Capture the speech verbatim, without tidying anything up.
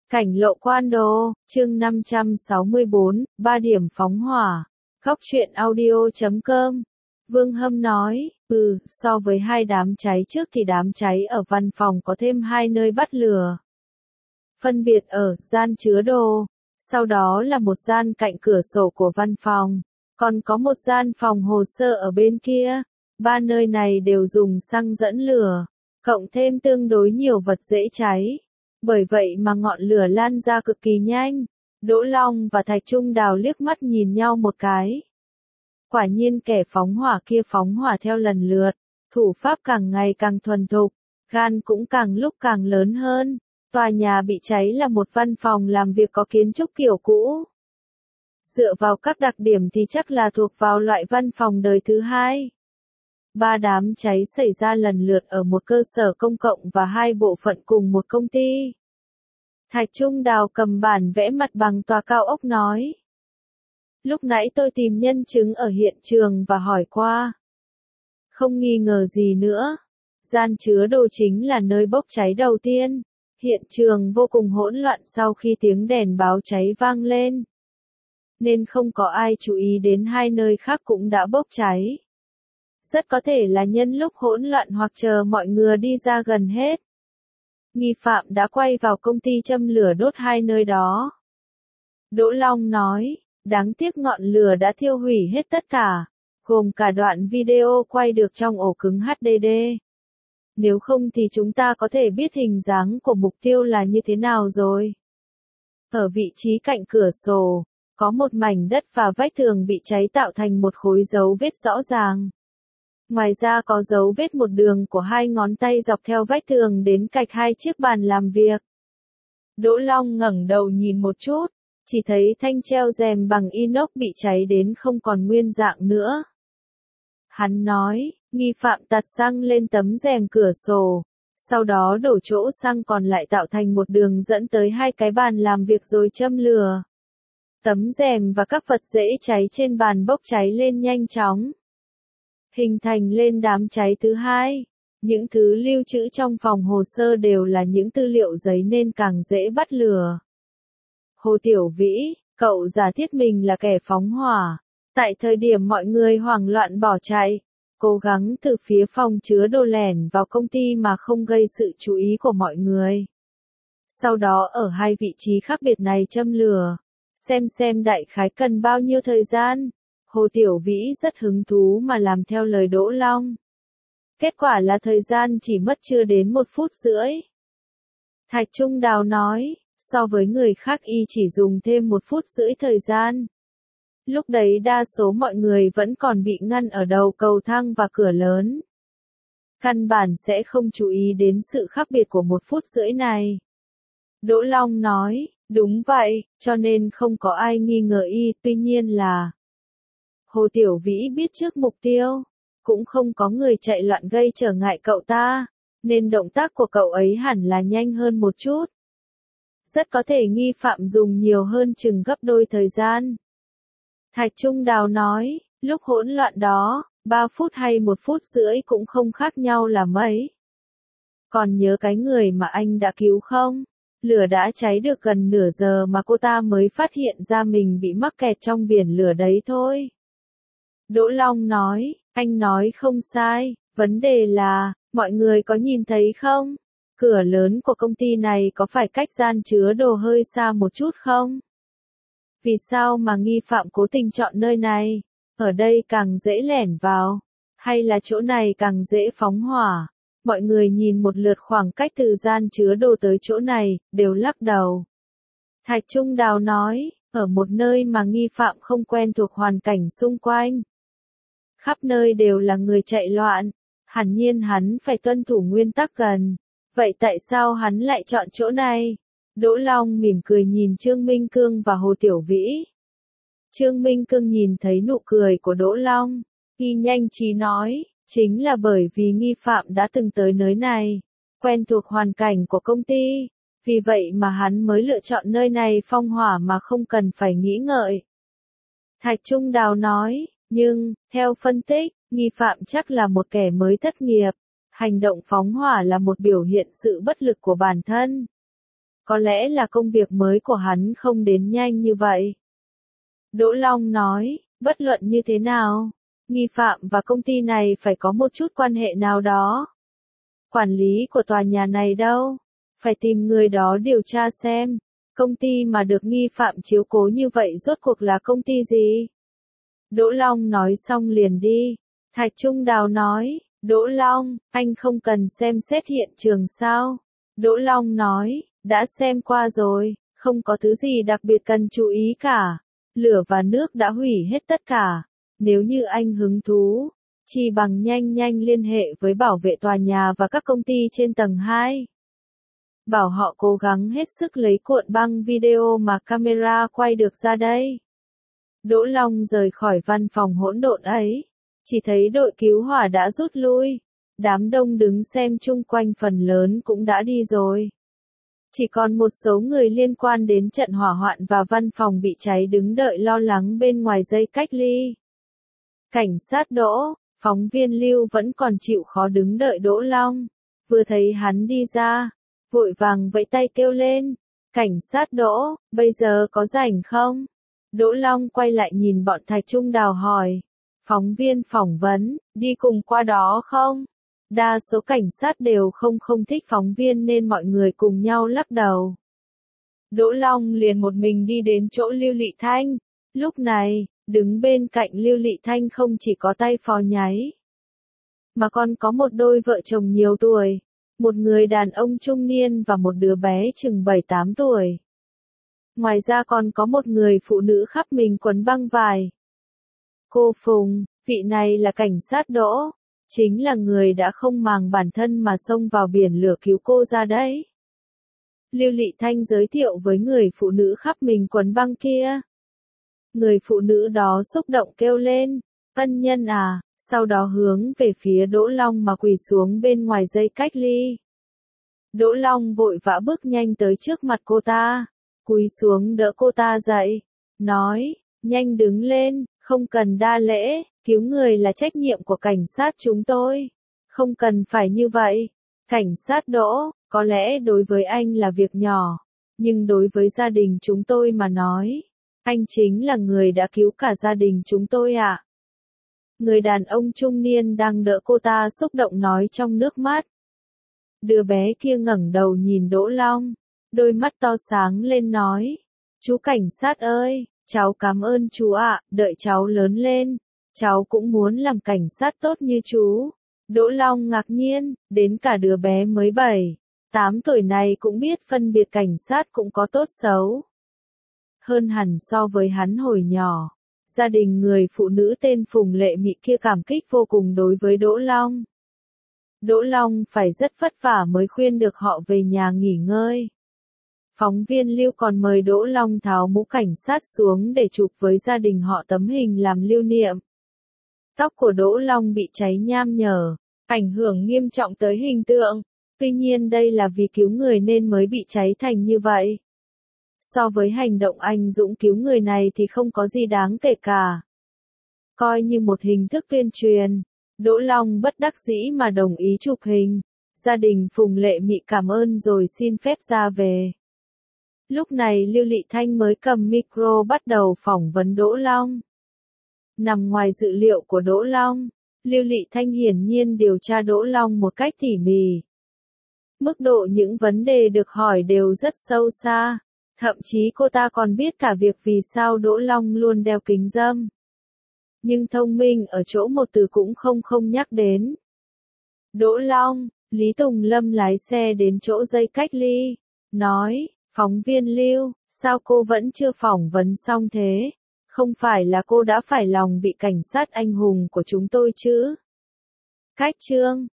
Cảnh lộ quan đồ, chương năm trăm sáu mươi bốn, ba điểm phóng hỏa. Góc truyện audio chấm com. Vương Hâm nói, ừ, so với hai đám cháy trước thì đám cháy ở văn phòng có thêm hai nơi bắt lửa. Phân biệt ở gian chứa đồ, sau đó là một gian cạnh cửa sổ của văn phòng, còn có một gian phòng hồ sơ ở bên kia. Ba nơi này đều dùng xăng dẫn lửa, cộng thêm tương đối nhiều vật dễ cháy. Bởi vậy mà ngọn lửa lan ra cực kỳ nhanh. Đỗ Long và Thạch Trung Đào liếc mắt nhìn nhau một cái. Quả nhiên kẻ phóng hỏa kia phóng hỏa theo lần lượt, thủ pháp càng ngày càng thuần thục, gan cũng càng lúc càng lớn hơn. Tòa nhà bị cháy là một văn phòng làm việc có kiến trúc kiểu cũ. Dựa vào các đặc điểm thì chắc là thuộc vào loại văn phòng đời thứ hai. Ba đám cháy xảy ra lần lượt ở một cơ sở công cộng và hai bộ phận cùng một công ty. Thạch Trung Đào cầm bản vẽ mặt bằng tòa cao ốc nói. Lúc nãy tôi tìm nhân chứng ở hiện trường và hỏi qua. Không nghi ngờ gì nữa. Gian chứa đồ chính là nơi bốc cháy đầu tiên. Hiện trường vô cùng hỗn loạn sau khi tiếng đèn báo cháy vang lên. Nên không có ai chú ý đến hai nơi khác cũng đã bốc cháy. Rất có thể là nhân lúc hỗn loạn hoặc chờ mọi người đi ra gần hết. Nghi phạm đã quay vào công ty châm lửa đốt hai nơi đó. Đỗ Long nói, đáng tiếc ngọn lửa đã thiêu hủy hết tất cả, gồm cả đoạn video quay được trong ổ cứng hát đê đê. Nếu không thì chúng ta có thể biết hình dáng của mục tiêu là như thế nào rồi. Ở vị trí cạnh cửa sổ, có một mảnh đất và vách tường bị cháy tạo thành một khối dấu vết rõ ràng. Ngoài ra có dấu vết một đường của hai ngón tay dọc theo vách tường đến cạnh hai chiếc bàn làm việc. Đỗ Long ngẩng đầu nhìn một chút, chỉ thấy thanh treo rèm bằng inox bị cháy đến không còn nguyên dạng nữa. Hắn nói, nghi phạm tạt xăng lên tấm rèm cửa sổ, sau đó đổ chỗ xăng còn lại tạo thành một đường dẫn tới hai cái bàn làm việc rồi châm lửa. Tấm rèm và các vật dễ cháy trên bàn bốc cháy lên nhanh chóng. Hình thành lên đám cháy thứ hai. Những thứ lưu trữ trong phòng hồ sơ đều là những tư liệu giấy nên càng dễ bắt lửa. Hồ Tiểu Vĩ, cậu giả thiết mình là kẻ phóng hỏa. Tại thời điểm mọi người hoảng loạn bỏ chạy, cố gắng từ phía phòng chứa đồ lẻn vào công ty mà không gây sự chú ý của mọi người. Sau đó ở hai vị trí khác biệt này châm lửa. Xem xem đại khái cần bao nhiêu thời gian. Hồ Tiểu Vĩ rất hứng thú mà làm theo lời Đỗ Long. Kết quả là thời gian chỉ mất chưa đến một phút rưỡi. Thạch Trung Đào nói, so với người khác y chỉ dùng thêm một phút rưỡi thời gian. Lúc đấy đa số mọi người vẫn còn bị ngăn ở đầu cầu thang và cửa lớn. Căn bản sẽ không chú ý đến sự khác biệt của một phút rưỡi này. Đỗ Long nói, đúng vậy, cho nên không có ai nghi ngờ y, tuy nhiên là Hồ Tiểu Vĩ biết trước mục tiêu, cũng không có người chạy loạn gây trở ngại cậu ta, nên động tác của cậu ấy hẳn là nhanh hơn một chút. Rất có thể nghi phạm dùng nhiều hơn chừng gấp đôi thời gian. Thạch Trung Đào nói, lúc hỗn loạn đó, ba phút hay một phút rưỡi cũng không khác nhau là mấy. Còn nhớ cái người mà anh đã cứu không? Lửa đã cháy được gần nửa giờ mà cô ta mới phát hiện ra mình bị mắc kẹt trong biển lửa đấy thôi. Đỗ Long nói, anh nói không sai, vấn đề là, mọi người có nhìn thấy không? Cửa lớn của công ty này có phải cách gian chứa đồ hơi xa một chút không? Vì sao mà nghi phạm cố tình chọn nơi này? Ở đây càng dễ lẻn vào, hay là chỗ này càng dễ phóng hỏa? Mọi người nhìn một lượt khoảng cách từ gian chứa đồ tới chỗ này, đều lắc đầu. Thạch Trung Đào nói, ở một nơi mà nghi phạm không quen thuộc hoàn cảnh xung quanh. Khắp nơi đều là người chạy loạn, hẳn nhiên hắn phải tuân thủ nguyên tắc gần. Vậy tại sao hắn lại chọn chỗ này? Đỗ Long mỉm cười nhìn Trương Minh Cương và Hồ Tiểu Vĩ. Trương Minh Cương nhìn thấy nụ cười của Đỗ Long, y nhanh trí nói, chính là bởi vì nghi phạm đã từng tới nơi này, quen thuộc hoàn cảnh của công ty, vì vậy mà hắn mới lựa chọn nơi này phong hỏa mà không cần phải nghĩ ngợi. Thạch Trung Đào nói, nhưng, theo phân tích, nghi phạm chắc là một kẻ mới thất nghiệp, hành động phóng hỏa là một biểu hiện sự bất lực của bản thân. có lẽ là công việc mới của hắn không đến nhanh như vậy. Đỗ Long nói, bất luận như thế nào, nghi phạm và công ty này phải có một chút quan hệ nào đó. Quản lý của tòa nhà này đâu? Phải tìm người đó điều tra xem, công ty mà được nghi phạm chiếu cố như vậy rốt cuộc là công ty gì? Đỗ Long nói xong liền đi. Thạch Trung Đào nói, Đỗ Long, anh không cần xem xét hiện trường sao? Đỗ Long nói, đã xem qua rồi, không có thứ gì đặc biệt cần chú ý cả. Lửa và nước đã hủy hết tất cả. Nếu như anh hứng thú, chỉ bằng nhanh nhanh liên hệ với bảo vệ tòa nhà và các công ty trên tầng hai. Bảo họ cố gắng hết sức lấy cuộn băng video mà camera quay được ra đây. Đỗ Long rời khỏi văn phòng hỗn độn ấy. Chỉ thấy đội cứu hỏa đã rút lui. Đám đông đứng xem chung quanh phần lớn cũng đã đi rồi. Chỉ còn một số người liên quan đến trận hỏa hoạn và văn phòng bị cháy đứng đợi lo lắng bên ngoài dây cách ly. Cảnh sát Đỗ, phóng viên Lưu vẫn còn chịu khó đứng đợi Đỗ Long. Vừa thấy hắn đi ra, vội vàng vẫy tay kêu lên. Cảnh sát Đỗ, bây giờ có rảnh không? Đỗ Long quay lại nhìn bọn Thạch Trung Đào hỏi. Phóng viên phỏng vấn, đi cùng qua đó không? Đa số cảnh sát đều không không thích phóng viên nên mọi người cùng nhau lắc đầu. Đỗ Long liền một mình đi đến chỗ Lưu Lị Thanh. Lúc này, đứng bên cạnh Lưu Lị Thanh không chỉ có tay phò nháy, mà còn có một đôi vợ chồng nhiều tuổi, một người đàn ông trung niên và một đứa bé chừng bảy tám tuổi. Ngoài ra còn có một người phụ nữ khắp mình quấn băng vải. Cô Phùng, vị này là cảnh sát Đỗ, chính là người đã không màng bản thân mà xông vào biển lửa cứu cô ra đấy. Lưu Lị Thanh giới thiệu với người phụ nữ khắp mình quấn băng kia. Người phụ nữ đó xúc động kêu lên, ân nhân à, sau đó hướng về phía Đỗ Long mà quỳ xuống bên ngoài dây cách ly. Đỗ Long vội vã bước nhanh tới trước mặt cô ta, cúi xuống đỡ cô ta dậy, nói, nhanh đứng lên, không cần đa lễ, cứu người là trách nhiệm của cảnh sát chúng tôi. Không cần phải như vậy. Cảnh sát Đỗ, có lẽ đối với anh là việc nhỏ, nhưng đối với gia đình chúng tôi mà nói, anh chính là người đã cứu cả gia đình chúng tôi ạ. À. Người đàn ông trung niên đang đỡ cô ta xúc động nói trong nước mắt. Đứa bé kia ngẩng đầu nhìn Đỗ Long, đôi mắt to sáng lên nói, chú cảnh sát ơi, cháu cảm ơn chú ạ, đợi cháu lớn lên, cháu cũng muốn làm cảnh sát tốt như chú. Đỗ Long ngạc nhiên, đến cả đứa bé mới bảy, tám tuổi này cũng biết phân biệt cảnh sát cũng có tốt xấu. Hơn hẳn so với hắn hồi nhỏ, gia đình người phụ nữ tên Phùng Lệ Mị kia cảm kích vô cùng đối với Đỗ Long. Đỗ Long phải rất vất vả mới khuyên được họ về nhà nghỉ ngơi. Phóng viên Lưu còn mời Đỗ Long tháo mũ cảnh sát xuống để chụp với gia đình họ tấm hình làm lưu niệm. Tóc của Đỗ Long bị cháy nham nhở, ảnh hưởng nghiêm trọng tới hình tượng. Tuy nhiên đây là vì cứu người nên mới bị cháy thành như vậy. So với hành động anh dũng cứu người này thì không có gì đáng kể cả. Coi như một hình thức tuyên truyền, Đỗ Long bất đắc dĩ mà đồng ý chụp hình. Gia đình Phùng Lệ Mị cảm ơn rồi xin phép ra về. Lúc này Lưu Lị Thanh mới cầm micro bắt đầu phỏng vấn Đỗ Long. Nằm ngoài dự liệu của Đỗ Long, Lưu Lị Thanh hiển nhiên điều tra Đỗ Long một cách tỉ mỉ. Mức độ những vấn đề được hỏi đều rất sâu xa, thậm chí cô ta còn biết cả việc vì sao Đỗ Long luôn đeo kính râm. Nhưng thông minh ở chỗ một từ cũng không không nhắc đến. Đỗ Long, Lý Tùng Lâm lái xe đến chỗ dây cách ly, nói, phóng viên Lưu, sao cô vẫn chưa phỏng vấn xong thế? Không phải là cô đã phải lòng vị cảnh sát anh hùng của chúng tôi chứ? Cách chương